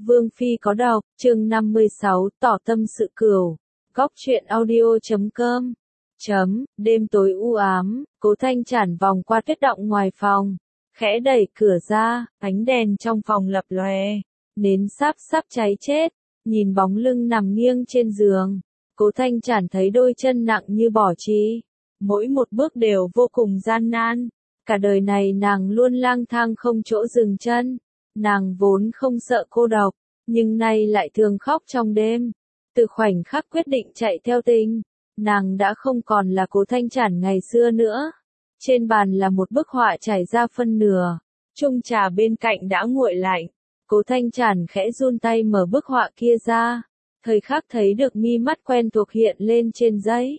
Vương Phi có độc, chương 56, tỏ tâm sự cửu. Góc truyện audio.com. Đêm tối u ám, Cố Thanh Chản vòng qua tuyết động ngoài phòng, khẽ đẩy cửa ra, ánh đèn trong phòng lập lòe, nến sắp cháy chết, nhìn bóng lưng nằm nghiêng trên giường. Cố Thanh Chản thấy đôi chân nặng như bỏ trí, mỗi một bước đều vô cùng gian nan. Cả đời này nàng luôn lang thang không chỗ dừng chân. Nàng vốn không sợ cô độc, nhưng nay lại thường khóc trong đêm. Từ khoảnh khắc quyết định chạy theo tình, nàng đã không còn là Cố Thanh Chản ngày xưa nữa. Trên bàn là một bức họa trải ra phân nửa, chung trà bên cạnh đã nguội lạnh. Cố Thanh Chản khẽ run tay mở bức họa kia ra, thời khắc thấy được mi mắt quen thuộc hiện lên trên giấy.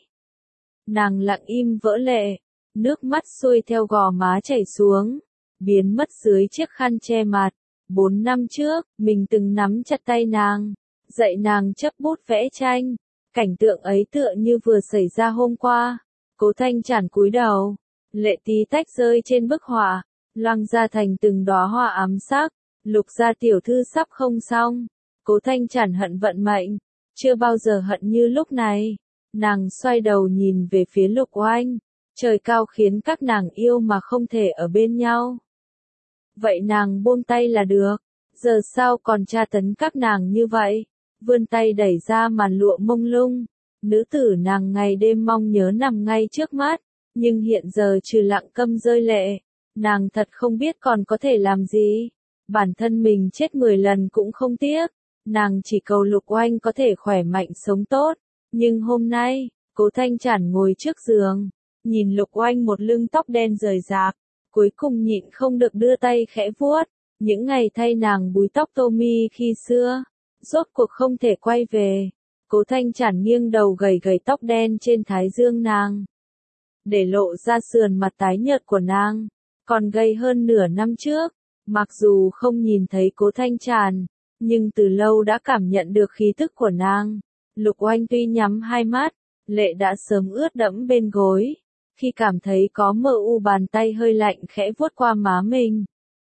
Nàng lặng im vỡ lệ, nước mắt xuôi theo gò má chảy xuống, biến mất dưới chiếc khăn che mặt. 4 năm trước, mình từng nắm chặt tay nàng, dạy nàng chấp bút vẽ tranh. Cảnh tượng ấy tựa như vừa xảy ra hôm qua. Cố Thanh Chản cúi đầu, lệ tí tách rơi trên bức họa, loang ra thành từng đóa hoa ám sắc. Lục gia tiểu thư sắp không xong. Cố Thanh Chản hận vận mệnh, chưa bao giờ hận như lúc này. Nàng xoay đầu nhìn về phía Lục Oanh, trời cao khiến các nàng yêu mà không thể ở bên nhau. Vậy nàng buông tay là được, giờ sao còn tra tấn các nàng như vậy? Vươn tay đẩy ra màn lụa mông lung, nữ tử nàng ngày đêm mong nhớ nằm ngay trước mắt, nhưng hiện giờ trừ lặng câm rơi lệ, nàng thật không biết còn có thể làm gì. Bản thân mình chết 10 lần cũng không tiếc, nàng chỉ cầu Lục Oanh có thể khỏe mạnh sống tốt. Nhưng hôm nay, Cố Thanh Chản ngồi trước giường, nhìn Lục Oanh một lưng tóc đen rời rạc, cuối cùng nhịn không được đưa tay khẽ vuốt. Những ngày thay nàng búi tóc tô mi khi xưa, rốt cuộc không thể quay về. Cố Thanh Chản nghiêng đầu gầy gầy tóc đen trên thái dương nàng, để lộ ra sườn mặt tái nhợt của nàng, còn gầy hơn nửa năm trước. Mặc dù không nhìn thấy Cố Thanh Chản, nhưng từ lâu đã cảm nhận được khí tức của nàng. Lục Oanh tuy nhắm hai mắt, lệ đã sớm ướt đẫm bên gối, khi cảm thấy có mờ u bàn tay hơi lạnh khẽ vuốt qua má mình.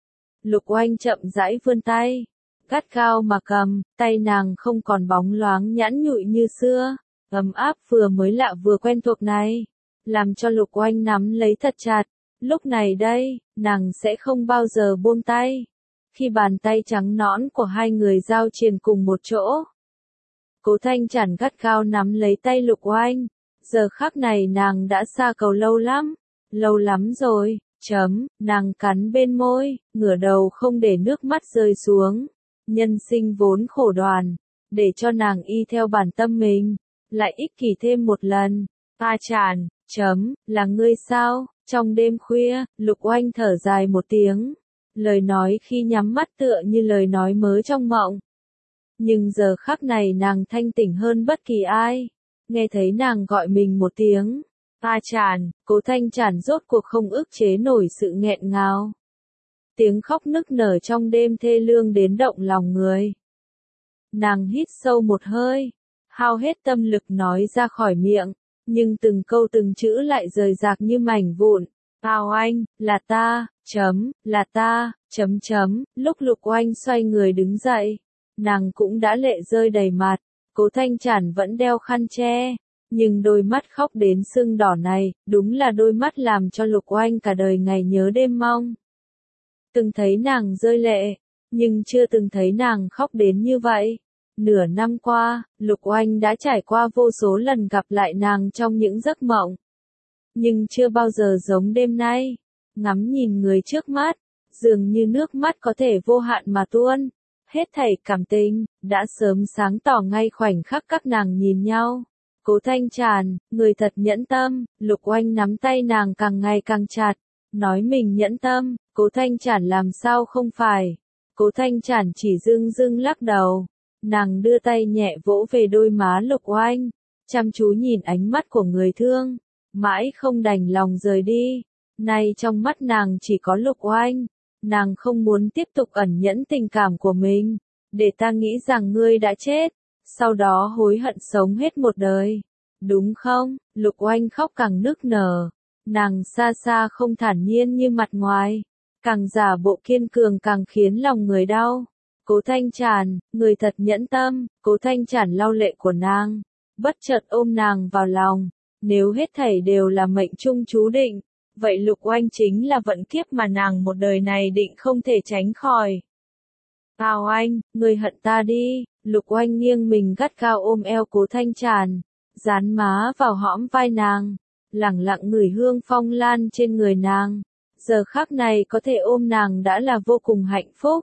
Lục Oanh chậm rãi vươn tay, gắt gao mà cầm, tay nàng không còn bóng loáng nhẵn nhụi như xưa, ấm áp vừa mới lạ vừa quen thuộc này, làm cho Lục Oanh nắm lấy thật chặt. Lúc này đây, nàng sẽ không bao giờ buông tay. Khi bàn tay trắng nõn của hai người giao triền cùng một chỗ, Cố Thanh Chản gắt gao nắm lấy tay Lục Oanh. Giờ khắc này nàng đã xa cầu lâu lắm rồi. Nàng cắn bên môi, ngửa đầu không để nước mắt rơi xuống. Nhân sinh vốn khổ đoàn, để cho nàng y theo bản tâm mình, lại ích kỷ thêm một lần. Chản, là ngươi sao? Trong đêm khuya, Lục Oanh thở dài một tiếng. Lời nói khi nhắm mắt tựa như lời nói mớ trong mộng. Nhưng giờ khắc này nàng thanh tỉnh hơn bất kỳ ai. Nghe thấy nàng gọi mình một tiếng, Chản, Cố Thanh Chản rốt cuộc không ức chế nổi sự nghẹn ngào. Tiếng khóc nức nở trong đêm thê lương đến động lòng người. Nàng hít sâu một hơi, hao hết tâm lực nói ra khỏi miệng, nhưng từng câu từng chữ lại rời rạc như mảnh vụn. Oanh, là ta, là ta, Lúc Lục Oanh xoay người đứng dậy, nàng cũng đã lệ rơi đầy mặt. Cố Thanh Chản vẫn đeo khăn che, nhưng đôi mắt khóc đến sưng đỏ này, đúng là đôi mắt làm cho Lục Oanh cả đời ngày nhớ đêm mong. Từng thấy nàng rơi lệ, nhưng chưa từng thấy nàng khóc đến như vậy. Nửa năm qua, Lục Oanh đã trải qua vô số lần gặp lại nàng trong những giấc mộng. Nhưng chưa bao giờ giống đêm nay, ngắm nhìn người trước mắt, dường như nước mắt có thể vô hạn mà tuôn. Hết thảy cảm tình, đã sớm sáng tỏ ngay khoảnh khắc các nàng nhìn nhau. Cố Thanh Chản, người thật nhẫn tâm. Lục Oanh nắm tay nàng càng ngày càng chặt, nói mình nhẫn tâm. Cố Thanh Chản làm sao không phải. Cố Thanh Chản chỉ dưng lắc đầu. Nàng đưa tay nhẹ vỗ về đôi má Lục Oanh, chăm chú nhìn ánh mắt của người thương, mãi không đành lòng rời đi. Nay trong mắt nàng chỉ có Lục Oanh. Nàng không muốn tiếp tục ẩn nhẫn tình cảm của mình, để ta nghĩ rằng ngươi đã chết, sau đó hối hận sống hết một đời. Đúng không? Lục Oanh khóc càng nức nở. Nàng xa xa không thản nhiên như mặt ngoài, càng giả bộ kiên cường càng khiến lòng người đau. Cố Thanh Tràn, người thật nhẫn tâm. Cố Thanh Tràn lau lệ của nàng, bất chợt ôm nàng vào lòng. Nếu hết thảy đều là mệnh trung chú định, vậy Lục Oanh chính là vận kiếp mà nàng một đời này định không thể tránh khỏi. Tào Anh, người hận ta đi. Lục Oanh nghiêng mình gắt gao ôm eo Cố Thanh Tràn, dán má vào hõm vai nàng, lẳng lặng ngửi hương phong lan trên người nàng. Giờ khắc này có thể ôm nàng đã là vô cùng hạnh phúc.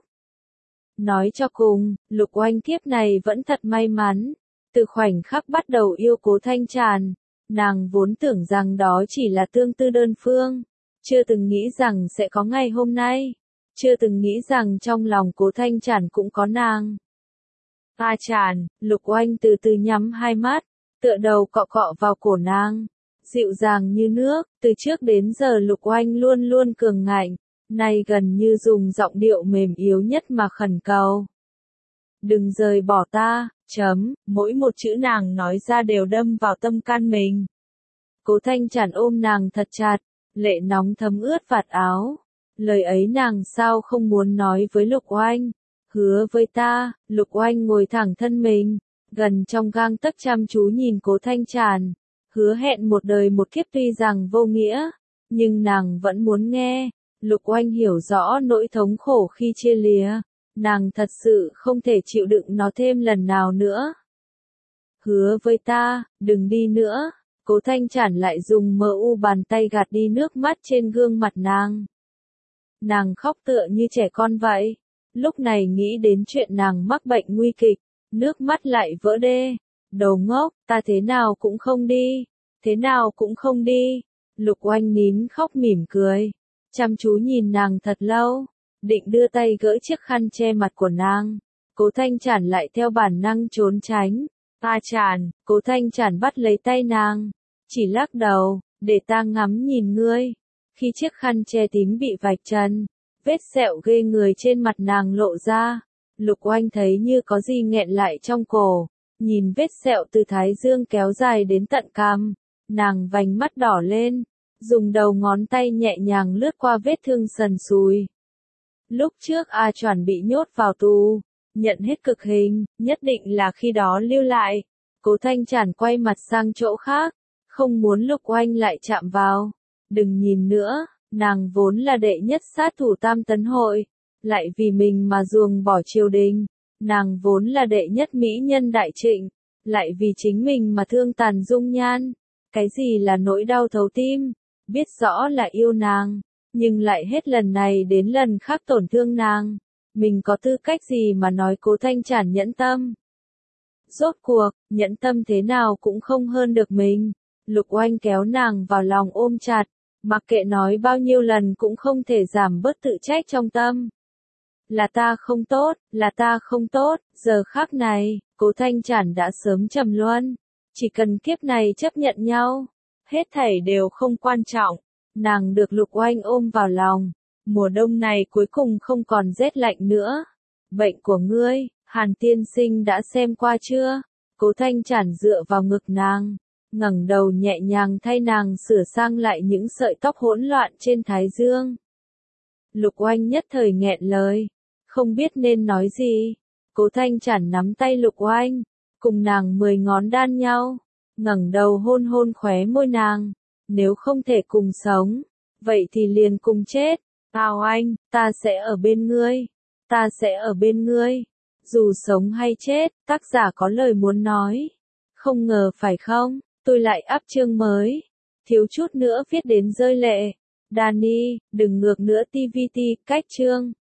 Nói cho cùng, Lục Oanh kiếp này vẫn thật may mắn. Từ khoảnh khắc bắt đầu yêu Cố Thanh Tràn, nàng vốn tưởng rằng đó chỉ là tương tư đơn phương, chưa từng nghĩ rằng sẽ có ngày hôm nay, chưa từng nghĩ rằng trong lòng Cố Thanh Tràn cũng có nàng. Ta Tràn, Lục Oanh từ từ nhắm hai mắt, tựa đầu cọ cọ vào cổ nàng, dịu dàng như nước. Từ trước đến giờ Lục Oanh luôn luôn cường ngạnh, nay gần như dùng giọng điệu mềm yếu nhất mà khẩn cầu. Đừng rời bỏ ta, mỗi một chữ nàng nói ra đều đâm vào tâm can mình. Cố Thanh Tràn ôm nàng thật chặt, lệ nóng thấm ướt vạt áo. Lời ấy nàng sao không muốn nói với Lục Oanh. Hứa với ta. Lục Oanh ngồi thẳng thân mình, gần trong gang tấc chăm chú nhìn Cố Thanh Tràn. Hứa hẹn một đời một kiếp tuy rằng vô nghĩa, nhưng nàng vẫn muốn nghe. Lục Oanh hiểu rõ nỗi thống khổ khi chia lìa, nàng thật sự không thể chịu đựng nó thêm lần nào nữa. Hứa với ta, đừng đi nữa. Cố Thanh Tràn lại dùng mờ u bàn tay gạt đi nước mắt trên gương mặt nàng. Nàng khóc tựa như trẻ con vậy. Lúc này nghĩ đến chuyện nàng mắc bệnh nguy kịch, nước mắt lại vỡ đê. Đồ ngốc, ta thế nào cũng không đi, thế nào cũng không đi. Lục Oanh nín khóc mỉm cười, chăm chú nhìn nàng thật lâu, định đưa tay gỡ chiếc khăn che mặt của nàng. Cố Thanh Tràn lại theo bản năng trốn tránh. Ta Tràn, Cố Thanh Tràn bắt lấy tay nàng, chỉ lắc đầu, để ta ngắm nhìn ngươi. Khi chiếc khăn che tím bị vạch trần, vết sẹo ghê người trên mặt nàng lộ ra, Lục Oanh thấy như có gì nghẹn lại trong cổ, nhìn vết sẹo từ thái dương kéo dài đến tận cằm, nàng vành mắt đỏ lên, dùng đầu ngón tay nhẹ nhàng lướt qua vết thương sần sùi. Lúc trước A Choản bị nhốt vào tù, nhận hết cực hình, nhất định là khi đó lưu lại. Cố Thanh Tràn quay mặt sang chỗ khác, không muốn Lục Oanh lại chạm vào. Đừng nhìn nữa, nàng vốn là đệ nhất sát thủ Tam Tấn Hội, lại vì mình mà ruồng bỏ triều đình. Nàng vốn là đệ nhất mỹ nhân Đại Trịnh, lại vì chính mình mà thương tàn dung nhan. Cái gì là nỗi đau thấu tim, biết rõ là yêu nàng, nhưng lại hết lần này đến lần khác tổn thương nàng. Mình có tư cách gì mà nói Cố Thanh Tràn nhẫn tâm? Rốt cuộc, nhẫn tâm thế nào cũng không hơn được mình. Lục Oanh kéo nàng vào lòng ôm chặt, mặc kệ nói bao nhiêu lần cũng không thể giảm bớt tự trách trong tâm. Là ta không tốt, là ta không tốt. Giờ khắc này, Cố Thanh Tràn đã sớm trầm luân. Chỉ cần kiếp này chấp nhận nhau, hết thảy đều không quan trọng. Nàng được Lục Oanh ôm vào lòng. Mùa đông này cuối cùng không còn rét lạnh nữa. Bệnh của ngươi, Hàn tiên sinh đã xem qua chưa? Cố Thanh Tràn dựa vào ngực nàng, ngẩng đầu nhẹ nhàng thay nàng sửa sang lại những sợi tóc hỗn loạn trên thái dương. Lục Oanh nhất thời nghẹn lời, không biết nên nói gì. Cố Thanh Tràn nắm tay Lục Oanh, cùng nàng 10 ngón đan nhau, ngẩng đầu hôn hôn khóe môi nàng. Nếu không thể cùng sống, vậy thì liền cùng chết. Tào Anh, ta sẽ ở bên ngươi. Ta sẽ ở bên ngươi. Dù sống hay chết, tác giả có lời muốn nói. Không ngờ phải không, tôi lại up chương mới. Thiếu chút nữa viết đến rơi lệ. Danny, đừng ngược nữa TVT, cách chương.